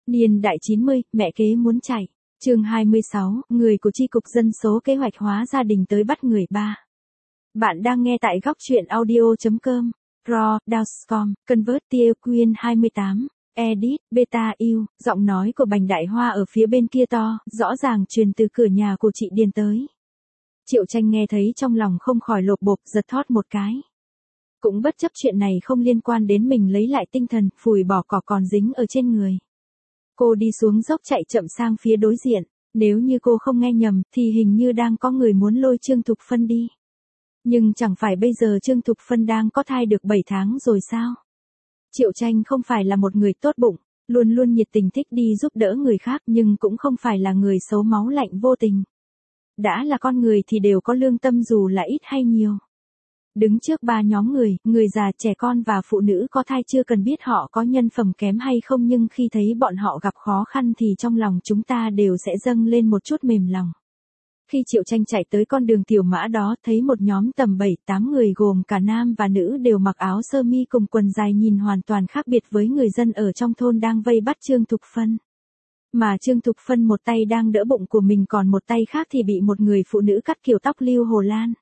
Niên đại 90, mẹ kế muốn chạy. Chương 26, người của chi cục dân số kế hoạch hóa gia đình tới bắt người ba. Bạn đang nghe tại góc truyện audio.com. Raw, Dowscom, Convertier Queen 28, Edit, Beta U, giọng nói của Bành Đại Hoa ở phía bên kia to, rõ ràng truyền từ cửa nhà của chị Điền tới. Triệu Tranh nghe thấy trong lòng không khỏi lột bột, giật thót một cái. Cũng bất chấp chuyện này không liên quan đến mình, lấy lại tinh thần, phủi bỏ cỏ còn dính ở trên người. Cô đi xuống dốc chạy chậm sang phía đối diện, nếu như cô không nghe nhầm thì hình như đang có người muốn lôi Trương Thục Phân đi. Nhưng chẳng phải bây giờ Trương Thục Phân đang có thai được 7 tháng rồi sao? Triệu Tranh không phải là một người tốt bụng, luôn luôn nhiệt tình thích đi giúp đỡ người khác, nhưng cũng không phải là người xấu máu lạnh vô tình. Đã là con người thì đều có lương tâm dù là ít hay nhiều. Đứng trước ba nhóm người già, trẻ con và phụ nữ có thai, chưa cần biết họ có nhân phẩm kém hay không, nhưng khi thấy bọn họ gặp khó khăn thì trong lòng chúng ta đều sẽ dâng lên một chút mềm lòng. Khi Triệu Tranh chạy tới con đường tiểu mã đó, thấy một nhóm tầm 7-8 người gồm cả nam và nữ đều mặc áo sơ mi cùng quần dài, nhìn hoàn toàn khác biệt với người dân ở trong thôn đang vây bắt Trương Thục Phân. Mà Trương Thục Phân một tay đang đỡ bụng của mình, còn một tay khác thì bị một người phụ nữ cắt kiểu tóc lưu Hồ Lan.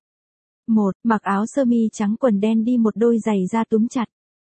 Mặc áo sơ mi trắng quần đen, đi một đôi giày da túm chặt.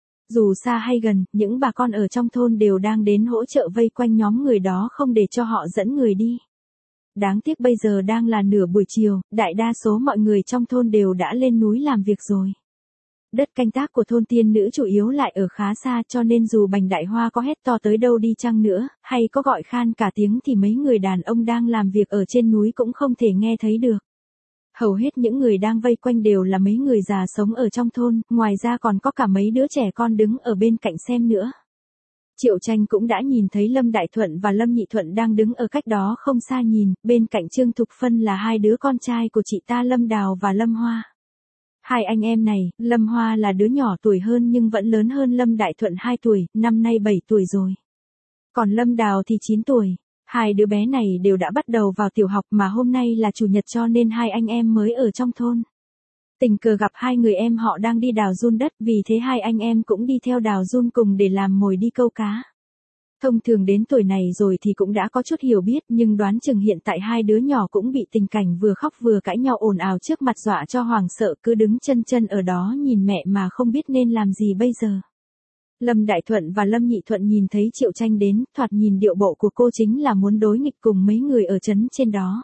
Dù xa hay gần, những bà con ở trong thôn đều đang đến hỗ trợ vây quanh nhóm người đó, không để cho họ dẫn người đi. Đáng tiếc bây giờ đang là nửa buổi chiều, đại đa số mọi người trong thôn đều đã lên núi làm việc rồi. Đất canh tác của thôn tiên nữ chủ yếu lại ở khá xa, cho nên dù Bành Đại Hoa có hét to tới đâu đi chăng nữa, hay có gọi khan cả tiếng thì mấy người đàn ông đang làm việc ở trên núi cũng không thể nghe thấy được. Hầu hết những người đang vây quanh đều là mấy người già sống ở trong thôn, ngoài ra còn có cả mấy đứa trẻ con đứng ở bên cạnh xem nữa. Triệu Tranh cũng đã nhìn thấy Lâm Đại Thuận và Lâm Nhị Thuận đang đứng ở cách đó không xa, nhìn, bên cạnh Trương Thục Phân là hai đứa con trai của chị ta, Lâm Đào và Lâm Hoa. Hai anh em này, Lâm Hoa là đứa nhỏ tuổi hơn nhưng vẫn lớn hơn Lâm Đại Thuận 2 tuổi, năm nay 7 tuổi rồi. Còn Lâm Đào thì 9 tuổi. Hai đứa bé này đều đã bắt đầu vào tiểu học, mà hôm nay là chủ nhật cho nên hai anh em mới ở trong thôn. Tình cờ gặp hai người em họ đang đi đào giun đất, vì thế hai anh em cũng đi theo đào giun cùng để làm mồi đi câu cá. Thông thường đến tuổi này rồi thì cũng đã có chút hiểu biết, nhưng đoán chừng hiện tại hai đứa nhỏ cũng bị tình cảnh vừa khóc vừa cãi nhau ồn ào trước mặt dọa cho hoảng sợ, cứ đứng chân ở đó nhìn mẹ mà không biết nên làm gì bây giờ. Lâm Đại Thuận và Lâm Nhị Thuận nhìn thấy Triệu Tranh đến, thoạt nhìn điệu bộ của cô chính là muốn đối nghịch cùng mấy người ở trấn trên đó.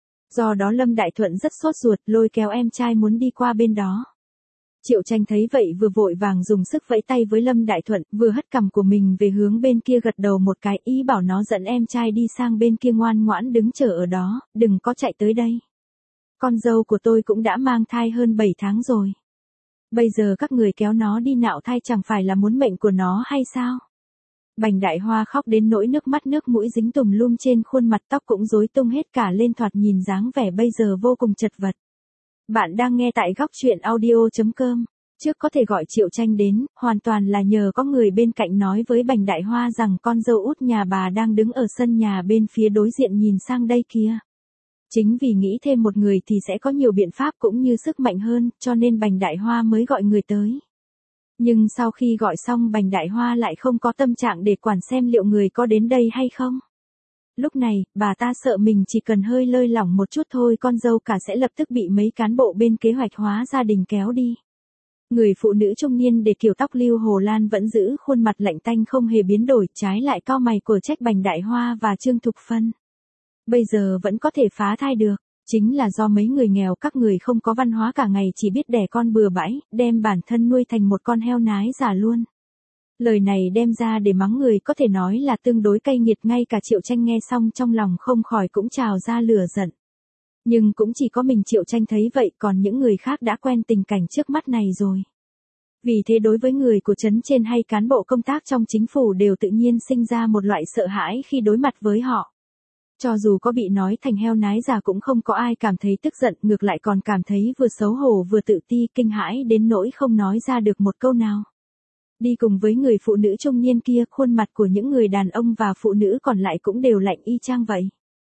Do đó Lâm Đại Thuận rất sốt ruột, lôi kéo em trai muốn đi qua bên đó. Triệu Tranh thấy vậy vừa vội vàng dùng sức vẫy tay với Lâm Đại Thuận, vừa hất cằm của mình về hướng bên kia, gật đầu một cái, ý bảo nó dẫn em trai đi sang bên kia, ngoan ngoãn đứng chờ ở đó, đừng có chạy tới đây. Con dâu của tôi cũng đã mang thai hơn 7 tháng rồi. Bây giờ các người kéo nó đi nạo thai chẳng phải là muốn mệnh của nó hay sao? Bành Đại Hoa khóc đến nỗi nước mắt nước mũi dính tùm lum trên khuôn mặt, tóc cũng rối tung hết cả lên, thoạt nhìn dáng vẻ bây giờ vô cùng chật vật. Bạn đang nghe tại góc truyện audio.com. Trước có thể gọi Triệu Tranh đến, hoàn toàn là nhờ có người bên cạnh nói với Bành Đại Hoa rằng con dâu út nhà bà đang đứng ở sân nhà bên phía đối diện nhìn sang đây kia. Chính vì nghĩ thêm một người thì sẽ có nhiều biện pháp cũng như sức mạnh hơn, cho nên Bành Đại Hoa mới gọi người tới. Nhưng sau khi gọi xong, Bành Đại Hoa lại không có tâm trạng để quản xem liệu người có đến đây hay không. Lúc này, bà ta sợ mình chỉ cần hơi lơi lỏng một chút thôi, con dâu cả sẽ lập tức bị mấy cán bộ bên kế hoạch hóa gia đình kéo đi. Người phụ nữ trung niên để kiểu tóc lưu Hồ Lan vẫn giữ khuôn mặt lạnh tanh không hề biến đổi, trái lại cau mày của trách Bành Đại Hoa và Trương Thục Phân. Bây giờ vẫn có thể phá thai được, chính là do mấy người nghèo, các người không có văn hóa, cả ngày chỉ biết đẻ con bừa bãi, đem bản thân nuôi thành một con heo nái già luôn. Lời này đem ra để mắng người có thể nói là tương đối cay nghiệt, ngay cả Triệu Tranh nghe xong trong lòng không khỏi cũng trào ra lửa giận. Nhưng cũng chỉ có mình Triệu Tranh thấy vậy, còn những người khác đã quen tình cảnh trước mắt này rồi. Vì thế đối với người của trấn trên hay cán bộ công tác trong chính phủ đều tự nhiên sinh ra một loại sợ hãi khi đối mặt với họ. Cho dù có bị nói thành heo nái già cũng không có ai cảm thấy tức giận, ngược lại còn cảm thấy vừa xấu hổ vừa tự ti, kinh hãi đến nỗi không nói ra được một câu nào. Đi cùng với người phụ nữ trung niên kia, khuôn mặt của những người đàn ông và phụ nữ còn lại cũng đều lạnh y chang vậy.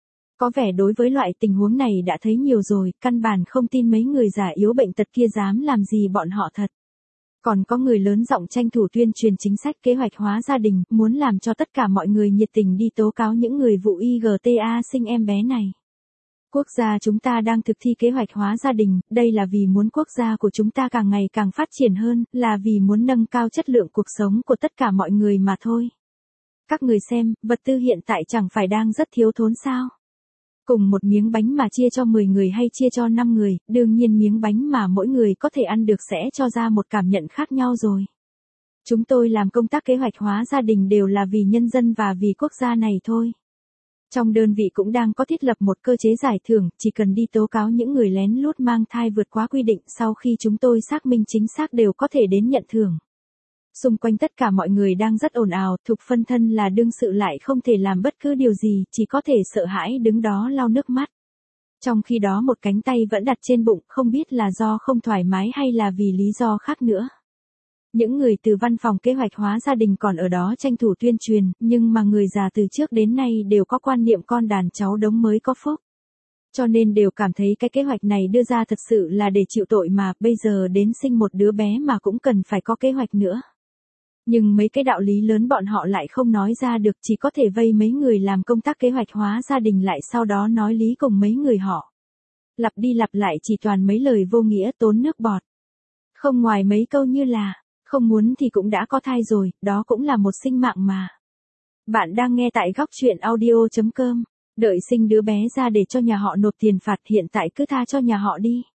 Có vẻ đối với loại tình huống này đã thấy nhiều rồi, căn bản không tin mấy người già yếu bệnh tật kia dám làm gì bọn họ thật. Còn có người lớn giọng tranh thủ tuyên truyền chính sách kế hoạch hóa gia đình, muốn làm cho tất cả mọi người nhiệt tình đi tố cáo những người vụ IGTA sinh em bé này. Quốc gia chúng ta đang thực thi kế hoạch hóa gia đình, đây là vì muốn quốc gia của chúng ta càng ngày càng phát triển hơn, là vì muốn nâng cao chất lượng cuộc sống của tất cả mọi người mà thôi. Các người xem, vật tư hiện tại chẳng phải đang rất thiếu thốn sao? Cùng một miếng bánh mà chia cho 10 người hay chia cho 5 người, đương nhiên miếng bánh mà mỗi người có thể ăn được sẽ cho ra một cảm nhận khác nhau rồi. Chúng tôi làm công tác kế hoạch hóa gia đình đều là vì nhân dân và vì quốc gia này thôi. Trong đơn vị cũng đang có thiết lập một cơ chế giải thưởng, chỉ cần đi tố cáo những người lén lút mang thai vượt quá quy định, sau khi chúng tôi xác minh chính xác đều có thể đến nhận thưởng. Xung quanh tất cả mọi người đang rất ồn ào, Thục phân thân là đương sự lại không thể làm bất cứ điều gì, chỉ có thể sợ hãi đứng đó lau nước mắt. Trong khi đó một cánh tay vẫn đặt trên bụng, không biết là do không thoải mái hay là vì lý do khác nữa. Những người từ văn phòng kế hoạch hóa gia đình còn ở đó tranh thủ tuyên truyền, nhưng mà người già từ trước đến nay đều có quan niệm con đàn cháu đống mới có phúc. Cho nên đều cảm thấy cái kế hoạch này đưa ra thật sự là để chịu tội mà, bây giờ đến sinh một đứa bé mà cũng cần phải có kế hoạch nữa. Nhưng mấy cái đạo lý lớn bọn họ lại không nói ra được, chỉ có thể vây mấy người làm công tác kế hoạch hóa gia đình lại sau đó nói lý cùng mấy người họ. Lặp đi lặp lại chỉ toàn mấy lời vô nghĩa tốn nước bọt. Không ngoài mấy câu như là, không muốn thì cũng đã có thai rồi, đó cũng là một sinh mạng mà. Bạn đang nghe tại góc chuyện audio.com, đợi sinh đứa bé ra để cho nhà họ nộp tiền phạt, hiện tại cứ tha cho nhà họ đi.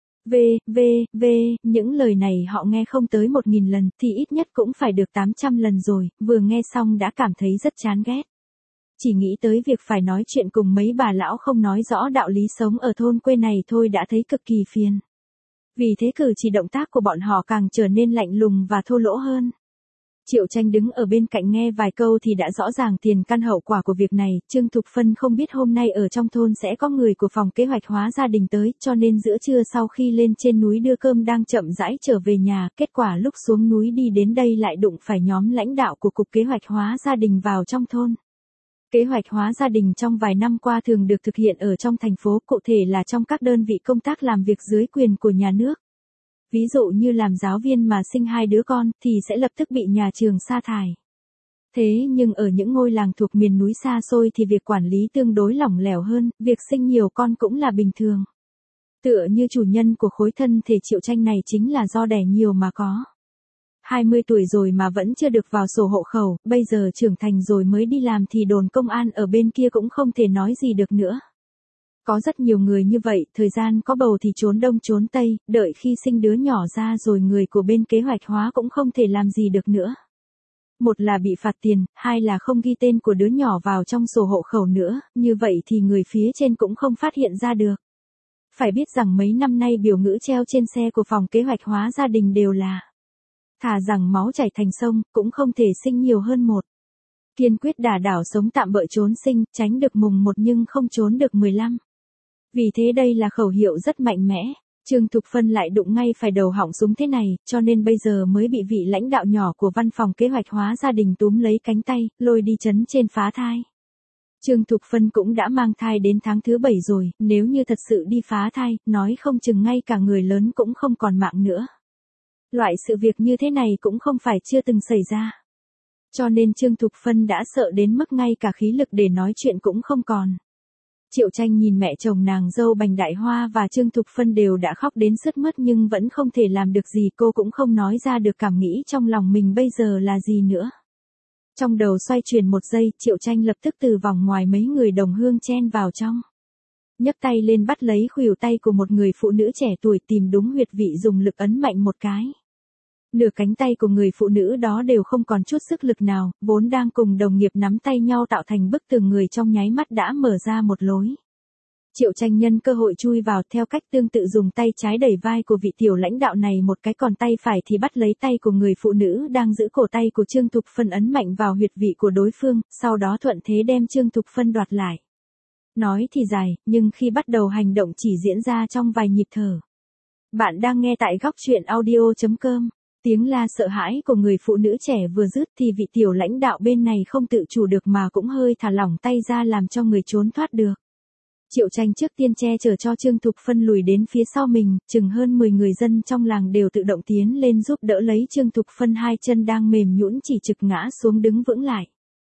Những lời này họ nghe không tới 1.000 lần thì ít nhất cũng phải được 800 lần rồi, vừa nghe xong đã cảm thấy rất chán ghét. Chỉ nghĩ tới việc phải nói chuyện cùng mấy bà lão không nói rõ đạo lý sống ở thôn quê này thôi đã thấy cực kỳ phiền. Vì thế cử chỉ động tác của bọn họ càng trở nên lạnh lùng và thô lỗ hơn. Triệu Tranh đứng ở bên cạnh nghe vài câu thì đã rõ ràng tiền căn hậu quả của việc này, Trương Thục Phân không biết hôm nay ở trong thôn sẽ có người của phòng kế hoạch hóa gia đình tới, cho nên giữa trưa sau khi lên trên núi đưa cơm đang chậm rãi trở về nhà, kết quả lúc xuống núi đi đến đây lại đụng phải nhóm lãnh đạo của Cục Kế hoạch hóa gia đình vào trong thôn. Kế hoạch hóa gia đình trong vài năm qua thường được thực hiện ở trong thành phố, cụ thể là trong các đơn vị công tác làm việc dưới quyền của nhà nước. Ví dụ như làm giáo viên mà sinh 2 đứa con thì sẽ lập tức bị nhà trường sa thải. Thế nhưng ở những ngôi làng thuộc miền núi xa xôi thì việc quản lý tương đối lỏng lẻo hơn, việc sinh nhiều con cũng là bình thường. Tựa như chủ nhân của khối thân thể Triệu Tranh này chính là do đẻ nhiều mà có. 20 tuổi rồi mà vẫn chưa được vào sổ hộ khẩu, bây giờ trưởng thành rồi mới đi làm thì đồn công an ở bên kia cũng không thể nói gì được nữa. Có rất nhiều người như vậy, thời gian có bầu thì trốn đông trốn tây, đợi khi sinh đứa nhỏ ra rồi người của bên kế hoạch hóa cũng không thể làm gì được nữa. Một là bị phạt tiền, hai là không ghi tên của đứa nhỏ vào trong sổ hộ khẩu nữa, như vậy thì người phía trên cũng không phát hiện ra được. Phải biết rằng mấy năm nay biểu ngữ treo trên xe của phòng kế hoạch hóa gia đình đều là thà rằng máu chảy thành sông, cũng không thể sinh nhiều hơn một. Kiên quyết đả đảo sống tạm bợ trốn sinh, tránh được mùng 1 nhưng không trốn được 15. Vì thế đây là khẩu hiệu rất mạnh mẽ. Trương Thục Phân lại đụng ngay phải đầu họng súng thế này, cho nên bây giờ mới bị vị lãnh đạo nhỏ của văn phòng kế hoạch hóa gia đình túm lấy cánh tay, lôi đi trấn trên phá thai. Trương Thục Phân cũng đã mang thai đến tháng thứ 7 rồi, nếu như thật sự đi phá thai, nói không chừng ngay cả người lớn cũng không còn mạng nữa. Loại sự việc như thế này cũng không phải chưa từng xảy ra. Cho nên Trương Thục Phân đã sợ đến mức ngay cả khí lực để nói chuyện cũng không còn. Triệu Tranh nhìn mẹ chồng nàng dâu Bành Đại Hoa và Trương Thục Phân đều đã khóc đến sướt mướt nhưng vẫn không thể làm được gì, cô cũng không nói ra được cảm nghĩ trong lòng mình bây giờ là gì nữa. Trong đầu xoay chuyển một giây, Triệu Tranh lập tức từ vòng ngoài mấy người đồng hương chen vào trong. Nhấc tay lên bắt lấy khuỷu tay của một người phụ nữ trẻ tuổi, tìm đúng huyệt vị dùng lực ấn mạnh một cái. Nửa cánh tay của người phụ nữ đó đều không còn chút sức lực nào, vốn đang cùng đồng nghiệp nắm tay nhau tạo thành bức tường người trong nháy mắt đã mở ra một lối. Triệu Tranh nhân cơ hội chui vào, theo cách tương tự dùng tay trái đẩy vai của vị tiểu lãnh đạo này một cái, còn tay phải thì bắt lấy tay của người phụ nữ đang giữ cổ tay của Trương Thục Phân ấn mạnh vào huyệt vị của đối phương, sau đó thuận thế đem Trương Thục Phân đoạt lại. Nói thì dài, nhưng khi bắt đầu hành động chỉ diễn ra trong vài nhịp thở. Bạn đang nghe tại góc chuyện audio.com. Tiếng la sợ hãi của người phụ nữ trẻ vừa dứt thì vị tiểu lãnh đạo bên này không tự chủ được mà cũng hơi thả lỏng tay ra làm cho người trốn thoát được. Triệu Tranh trước tiên che chở cho Trương Thục Phân lùi đến phía sau mình, chừng hơn 10 người dân trong làng đều tự động tiến lên giúp đỡ lấy Trương Thục Phân hai chân đang mềm nhũn chỉ trực ngã xuống đứng vững lại.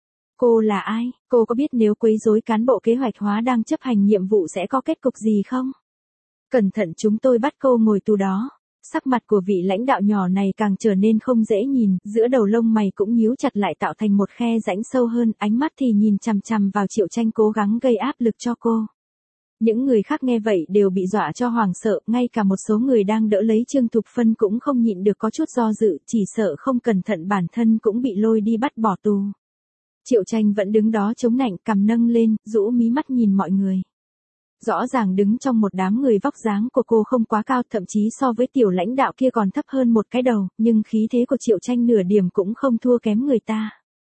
Cô là ai? Cô có biết nếu quấy rối cán bộ kế hoạch hóa đang chấp hành nhiệm vụ sẽ có kết cục gì không? Cẩn thận chúng tôi bắt cô ngồi tù đó. Sắc mặt của vị lãnh đạo nhỏ này càng trở nên không dễ nhìn, giữa đầu lông mày cũng nhíu chặt lại tạo thành một khe rãnh sâu hơn, ánh mắt thì nhìn chằm chằm vào Triệu Tranh cố gắng gây áp lực cho cô. Những người khác nghe vậy đều bị dọa cho hoảng sợ, ngay cả một số người đang đỡ lấy Trương Thục Phân cũng không nhịn được có chút do dự, chỉ sợ không cẩn thận bản thân cũng bị lôi đi bắt bỏ tù. Triệu Tranh vẫn đứng đó chống nạnh, cằm nâng lên, rũ mí mắt nhìn mọi người. Rõ ràng đứng trong một đám người vóc dáng của cô không quá cao, thậm chí so với tiểu lãnh đạo kia còn thấp hơn một cái đầu, nhưng khí thế của Triệu Tranh nửa điểm cũng không thua kém người ta.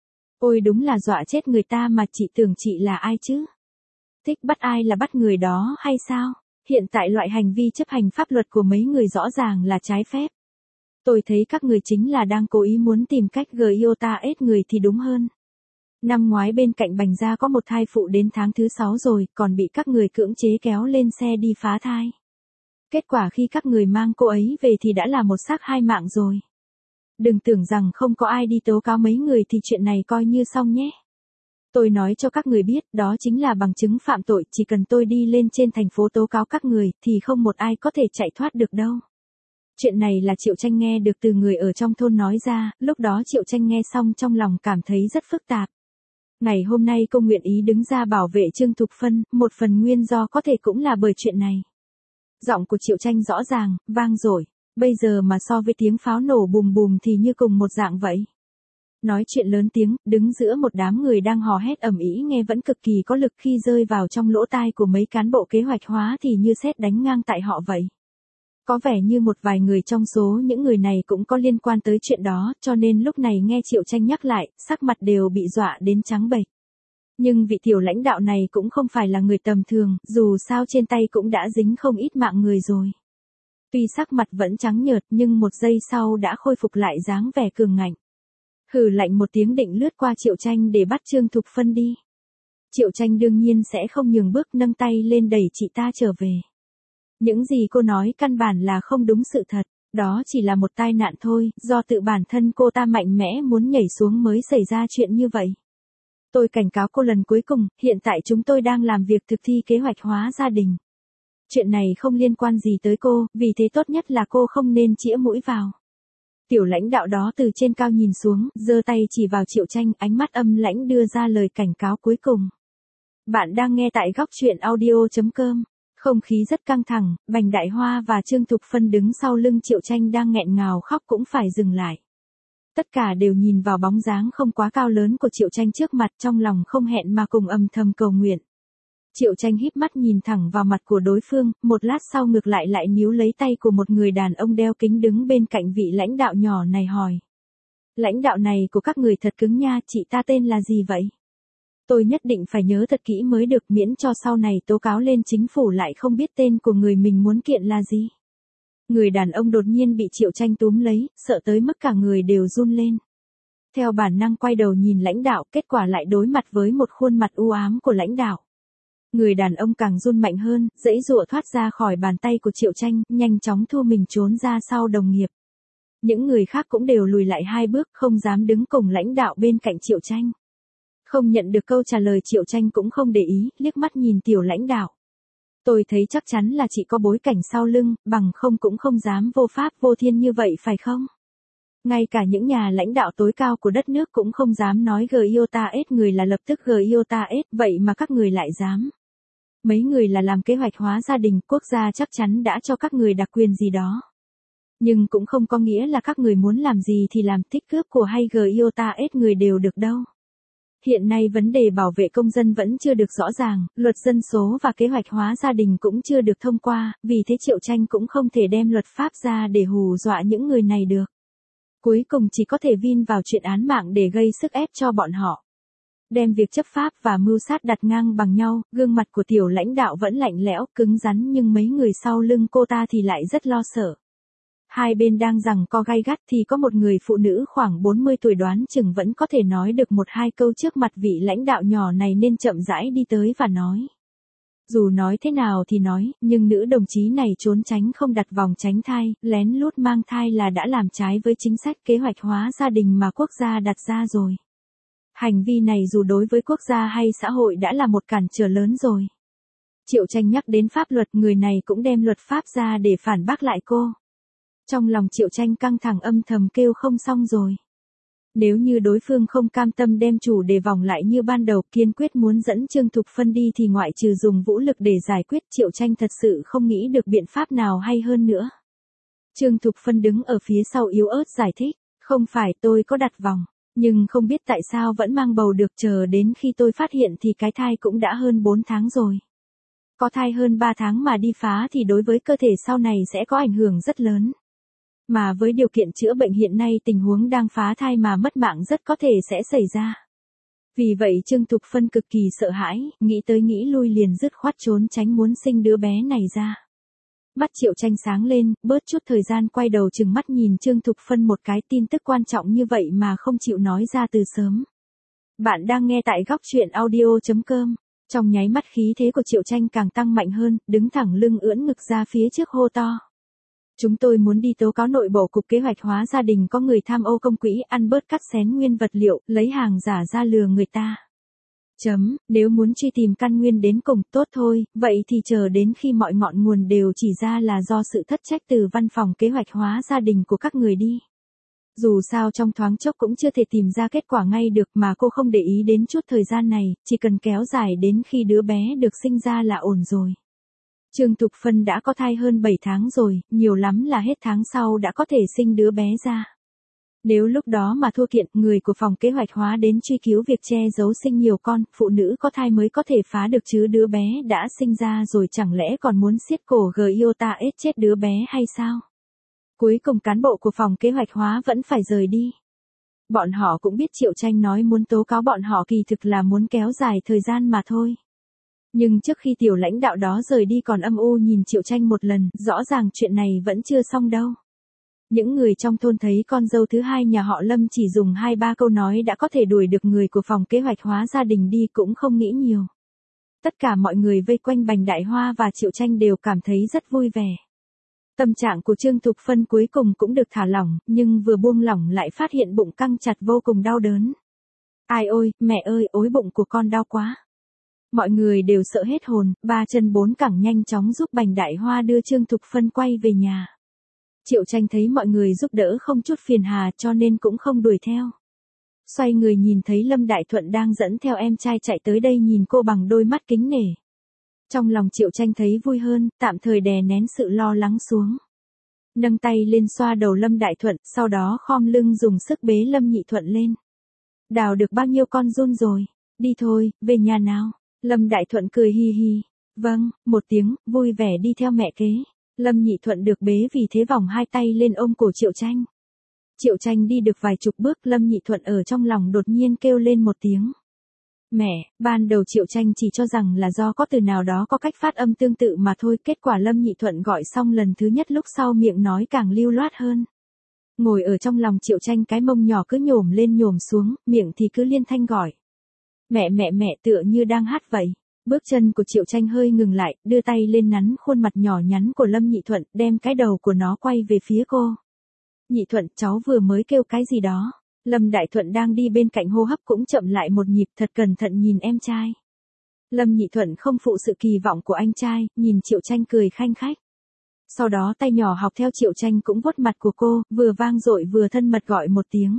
Ôi đúng là dọa chết người ta mà, chị tưởng chị là ai chứ? Thích bắt ai là bắt người đó hay sao? Hiện tại loại hành vi chấp hành pháp luật của mấy người rõ ràng là trái phép. Tôi thấy các người chính là đang cố ý muốn tìm cách giota ết người thì đúng hơn. Năm ngoái bên cạnh Bành Gia có một thai phụ đến tháng thứ 6 rồi, còn bị các người cưỡng chế kéo lên xe đi phá thai. Kết quả khi các người mang cô ấy về thì đã là một xác hai mạng rồi. Đừng tưởng rằng không có ai đi tố cáo mấy người thì chuyện này coi như xong nhé. Tôi nói cho các người biết, đó chính là bằng chứng phạm tội, chỉ cần tôi đi lên trên thành phố tố cáo các người, thì không một ai có thể chạy thoát được đâu. Chuyện này là Triệu Tranh nghe được từ người ở trong thôn nói ra, lúc đó Triệu Tranh nghe xong trong lòng cảm thấy rất phức tạp. Ngày hôm nay cô nguyện ý đứng ra bảo vệ Trương Thục Phân, một phần nguyên do có thể cũng là bởi chuyện này. Giọng của Triệu Tranh rõ ràng, vang dội, bây giờ mà so với tiếng pháo nổ bùm bùm thì như cùng một dạng vậy. Nói chuyện lớn tiếng, đứng giữa một đám người đang hò hét ầm ĩ nghe vẫn cực kỳ có lực, khi rơi vào trong lỗ tai của mấy cán bộ kế hoạch hóa thì như sét đánh ngang tại họ vậy. Có vẻ như một vài người trong số những người này cũng có liên quan tới chuyện đó, cho nên lúc này nghe Triệu Tranh nhắc lại, sắc mặt đều bị dọa đến trắng bệch. Nhưng vị tiểu lãnh đạo này cũng không phải là người tầm thường, dù sao trên tay cũng đã dính không ít mạng người rồi. Tuy sắc mặt vẫn trắng nhợt nhưng một giây sau đã khôi phục lại dáng vẻ cường ngạnh. Hừ lạnh một tiếng định lướt qua Triệu Tranh để bắt Trương Thục Phân đi. Triệu Tranh đương nhiên sẽ không nhường bước, nâng tay lên đẩy chị ta trở về. Những gì cô nói căn bản là không đúng sự thật, đó chỉ là một tai nạn thôi, do tự bản thân cô ta mạnh mẽ muốn nhảy xuống mới xảy ra chuyện như vậy. Tôi cảnh cáo cô lần cuối cùng, hiện tại chúng tôi đang làm việc thực thi kế hoạch hóa gia đình. Chuyện này không liên quan gì tới cô, vì thế tốt nhất là cô không nên chĩa mũi vào. Tiểu lãnh đạo đó từ trên cao nhìn xuống, giơ tay chỉ vào Triệu Tranh, ánh mắt âm lãnh đưa ra lời cảnh cáo cuối cùng. Bạn đang nghe tại góc truyện audio.com. Không khí rất căng thẳng, Bành Đại Hoa và Trương Thục Phân đứng sau lưng Triệu Tranh đang nghẹn ngào khóc cũng phải dừng lại. Tất cả đều nhìn vào bóng dáng không quá cao lớn của Triệu Tranh trước mặt, trong lòng không hẹn mà cùng âm thầm cầu nguyện. Triệu Tranh híp mắt nhìn thẳng vào mặt của đối phương, một lát sau ngược lại níu lấy tay của một người đàn ông đeo kính đứng bên cạnh vị lãnh đạo nhỏ này hỏi. Lãnh đạo này của các người thật cứng nha, chị ta tên là gì vậy? Tôi nhất định phải nhớ thật kỹ mới được, miễn cho sau này tố cáo lên chính phủ lại không biết tên của người mình muốn kiện là gì. Người đàn ông đột nhiên bị Triệu Tranh túm lấy, sợ tới mức cả người đều run lên. Theo bản năng quay đầu nhìn lãnh đạo, kết quả lại đối mặt với một khuôn mặt u ám của lãnh đạo. Người đàn ông càng run mạnh hơn, giãy giụa thoát ra khỏi bàn tay của Triệu Tranh, nhanh chóng thu mình trốn ra sau đồng nghiệp. Những người khác cũng đều lùi lại 2 bước, không dám đứng cùng lãnh đạo bên cạnh Triệu Tranh. Không nhận được câu trả lời, Triệu Tranh cũng không để ý, liếc mắt nhìn tiểu lãnh đạo. Tôi thấy chắc chắn là chị có bối cảnh sau lưng, bằng không cũng không dám vô pháp vô thiên như vậy phải không? Ngay cả những nhà lãnh đạo tối cao của đất nước cũng không dám nói giota ết người là lập tức giota ết, vậy mà các người lại dám. Mấy người là làm kế hoạch hóa gia đình, quốc gia chắc chắn đã cho các người đặc quyền gì đó. Nhưng cũng không có nghĩa là các người muốn làm gì thì làm, thích cướp của hay giota ết người đều được đâu. Hiện nay vấn đề bảo vệ công dân vẫn chưa được rõ ràng, luật dân số và kế hoạch hóa gia đình cũng chưa được thông qua, vì thế Triệu Tranh cũng không thể đem luật pháp ra để hù dọa những người này được. Cuối cùng chỉ có thể vin vào chuyện án mạng để gây sức ép cho bọn họ. Đem việc chấp pháp và mưu sát đặt ngang bằng nhau, gương mặt của tiểu lãnh đạo vẫn lạnh lẽo, cứng rắn, nhưng mấy người sau lưng cô ta thì lại rất lo sợ. Hai bên đang giằng co gay gắt thì có một người phụ nữ khoảng 40 tuổi đoán chừng vẫn có thể nói được 1-2 câu trước mặt vị lãnh đạo nhỏ này nên chậm rãi đi tới và nói. Dù nói thế nào thì nói, nhưng nữ đồng chí này trốn tránh không đặt vòng tránh thai, lén lút mang thai là đã làm trái với chính sách kế hoạch hóa gia đình mà quốc gia đặt ra rồi. Hành vi này dù đối với quốc gia hay xã hội đã là một cản trở lớn rồi. Triệu Tranh nhắc đến pháp luật, người này cũng đem luật pháp ra để phản bác lại cô. Trong lòng Triệu Tranh căng thẳng âm thầm kêu không xong rồi. Nếu như đối phương không cam tâm đem chủ đề vòng lại như ban đầu, kiên quyết muốn dẫn Trương Thục Phân đi thì ngoại trừ dùng vũ lực để giải quyết, Triệu Tranh thật sự không nghĩ được biện pháp nào hay hơn nữa. Trương Thục Phân đứng ở phía sau yếu ớt giải thích, không phải tôi có đặt vòng, nhưng không biết tại sao vẫn mang bầu được, chờ đến khi tôi phát hiện thì cái thai cũng đã hơn 4 tháng rồi. Có thai hơn 3 tháng mà đi phá thì đối với cơ thể sau này sẽ có ảnh hưởng rất lớn. Mà với điều kiện chữa bệnh hiện nay tình huống đang phá thai mà mất mạng rất có thể sẽ xảy ra. Vì vậy Trương Thục Phân cực kỳ sợ hãi, nghĩ tới nghĩ lui liền dứt khoát trốn tránh muốn sinh đứa bé này ra. Mắt Triệu Tranh sáng lên, bớt chút thời gian quay đầu trừng mắt nhìn Trương Thục Phân một cái, tin tức quan trọng như vậy mà không chịu nói ra từ sớm. Bạn đang nghe tại góc truyện audio.com. Trong nháy mắt khí thế của Triệu Tranh càng tăng mạnh hơn, đứng thẳng lưng ưỡn ngực ra phía trước hô to. Chúng tôi muốn đi tố cáo nội bộ cục kế hoạch hóa gia đình có người tham ô công quỹ, ăn bớt cắt xén nguyên vật liệu, lấy hàng giả ra lừa người ta. Nếu muốn truy tìm căn nguyên đến cùng, tốt thôi, vậy thì chờ đến khi mọi ngọn nguồn đều chỉ ra là do sự thất trách từ văn phòng kế hoạch hóa gia đình của các người đi. Dù sao trong thoáng chốc cũng chưa thể tìm ra kết quả ngay được, mà cô không để ý đến chút thời gian này, chỉ cần kéo dài đến khi đứa bé được sinh ra là ổn rồi. Trương Thục Phân đã có thai hơn 7 tháng rồi, nhiều lắm là hết tháng sau đã có thể sinh đứa bé ra. Nếu lúc đó mà thua kiện, người của phòng kế hoạch hóa đến truy cứu việc che giấu sinh nhiều con, phụ nữ có thai mới có thể phá được chứ đứa bé đã sinh ra rồi chẳng lẽ còn muốn siết cổ Giota ết chết đứa bé hay sao? Cuối cùng cán bộ của phòng kế hoạch hóa vẫn phải rời đi. Bọn họ cũng biết Triệu Tranh nói muốn tố cáo bọn họ kỳ thực là muốn kéo dài thời gian mà thôi. Nhưng trước khi tiểu lãnh đạo đó rời đi còn âm u nhìn Triệu Tranh một lần, rõ ràng chuyện này vẫn chưa xong đâu. Những người trong thôn thấy con dâu thứ hai nhà họ Lâm chỉ dùng 2-3 câu nói đã có thể đuổi được người của phòng kế hoạch hóa gia đình đi cũng không nghĩ nhiều. Tất cả mọi người vây quanh Bành Đại Hoa và Triệu Tranh đều cảm thấy rất vui vẻ. Tâm trạng của Trương Thục Phân cuối cùng cũng được thả lỏng, nhưng vừa buông lỏng lại phát hiện bụng căng chặt vô cùng đau đớn. Ai ôi, mẹ ơi, ối bụng của con đau quá. Mọi người đều sợ hết hồn, 3 chân 4 cẳng nhanh chóng giúp Bành Đại Hoa đưa Trương Thục Phân quay về nhà. Triệu Tranh thấy mọi người giúp đỡ không chút phiền hà cho nên cũng không đuổi theo. Xoay người nhìn thấy Lâm Đại Thuận đang dẫn theo em trai chạy tới đây nhìn cô bằng đôi mắt kính nể. Trong lòng Triệu Tranh thấy vui hơn, tạm thời đè nén sự lo lắng xuống. Nâng tay lên xoa đầu Lâm Đại Thuận, sau đó khom lưng dùng sức bế Lâm Nhị Thuận lên. Đào được bao nhiêu con giun rồi? Đi thôi, về nhà nào. Lâm Đại Thuận cười hi hi. Vâng, một tiếng, vui vẻ đi theo mẹ kế. Lâm Nhị Thuận được bế vì thế vòng hai tay lên ôm cổ Triệu Tranh. Triệu Tranh đi được vài chục bước, Lâm Nhị Thuận ở trong lòng đột nhiên kêu lên một tiếng. Mẹ, ban đầu Triệu Tranh chỉ cho rằng là do có từ nào đó có cách phát âm tương tự mà thôi, kết quả Lâm Nhị Thuận gọi xong lần thứ nhất lúc sau miệng nói càng lưu loát hơn. Ngồi ở trong lòng Triệu Tranh cái mông nhỏ cứ nhổm lên nhổm xuống, miệng thì cứ liên thanh gọi. Mẹ mẹ mẹ tựa như đang hát vậy. Bước chân của Triệu Tranh hơi ngừng lại, đưa tay lên nắn khuôn mặt nhỏ nhắn của Lâm Nhị Thuận, đem cái đầu của nó quay về phía cô. Nhị Thuận, cháu vừa mới kêu cái gì đó. Lâm Đại Thuận đang đi bên cạnh hô hấp cũng chậm lại một nhịp, thật cẩn thận nhìn em trai. Lâm Nhị Thuận không phụ sự kỳ vọng của anh trai, nhìn Triệu Tranh cười khanh khách. Sau đó tay nhỏ học theo Triệu Tranh cũng vuốt mặt của cô, vừa vang dội vừa thân mật gọi một tiếng.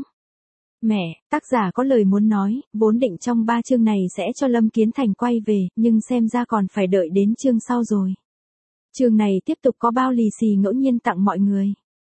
Mẹ, tác giả có lời muốn nói, vốn định trong 3 chương này sẽ cho Lâm Kiến Thành quay về, nhưng xem ra còn phải đợi đến chương sau rồi. Chương này tiếp tục có bao lì xì ngẫu nhiên tặng mọi người.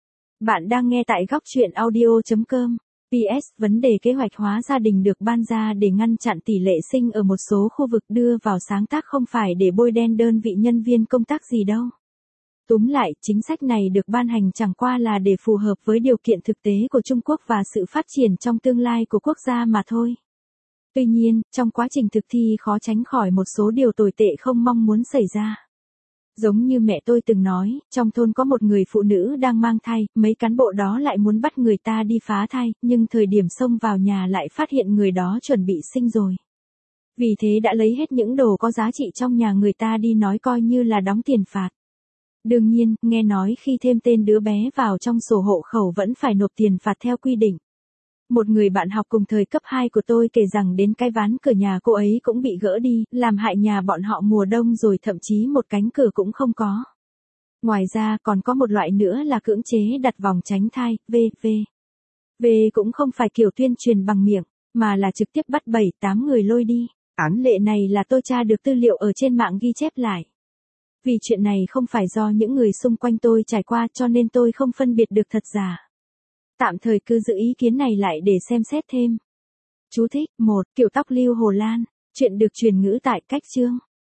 Bạn đang nghe tại góc truyện audio.com. PS, vấn đề kế hoạch hóa gia đình được ban ra để ngăn chặn tỷ lệ sinh ở một số khu vực đưa vào sáng tác không phải để bôi đen đơn vị nhân viên công tác gì đâu. Túm lại, chính sách này được ban hành chẳng qua là để phù hợp với điều kiện thực tế của Trung Quốc và sự phát triển trong tương lai của quốc gia mà thôi. Tuy nhiên, trong quá trình thực thi khó tránh khỏi một số điều tồi tệ không mong muốn xảy ra. Giống như mẹ tôi từng nói, trong thôn có một người phụ nữ đang mang thai, mấy cán bộ đó lại muốn bắt người ta đi phá thai, nhưng thời điểm xông vào nhà lại phát hiện người đó chuẩn bị sinh rồi. Vì thế đã lấy hết những đồ có giá trị trong nhà người ta đi nói coi như là đóng tiền phạt. Đương nhiên, nghe nói khi thêm tên đứa bé vào trong sổ hộ khẩu vẫn phải nộp tiền phạt theo quy định. Một người bạn học cùng thời cấp 2 của tôi kể rằng đến cái ván cửa nhà cô ấy cũng bị gỡ đi, làm hại nhà bọn họ mùa đông rồi thậm chí một cánh cửa cũng không có. Ngoài ra còn có một loại nữa là cưỡng chế đặt vòng tránh thai, v.v. V cũng không phải kiểu tuyên truyền bằng miệng, mà là trực tiếp bắt 7-8 người lôi đi. Án lệ này là tôi tra được tư liệu ở trên mạng ghi chép lại. Vì chuyện này không phải do những người xung quanh tôi trải qua cho nên tôi không phân biệt được thật giả. Tạm thời cứ giữ ý kiến này lại để xem xét thêm. Chú thích: 1. Kiểu tóc lưu Hồ Lan. Chuyện được truyền ngữ tại Cách Chương.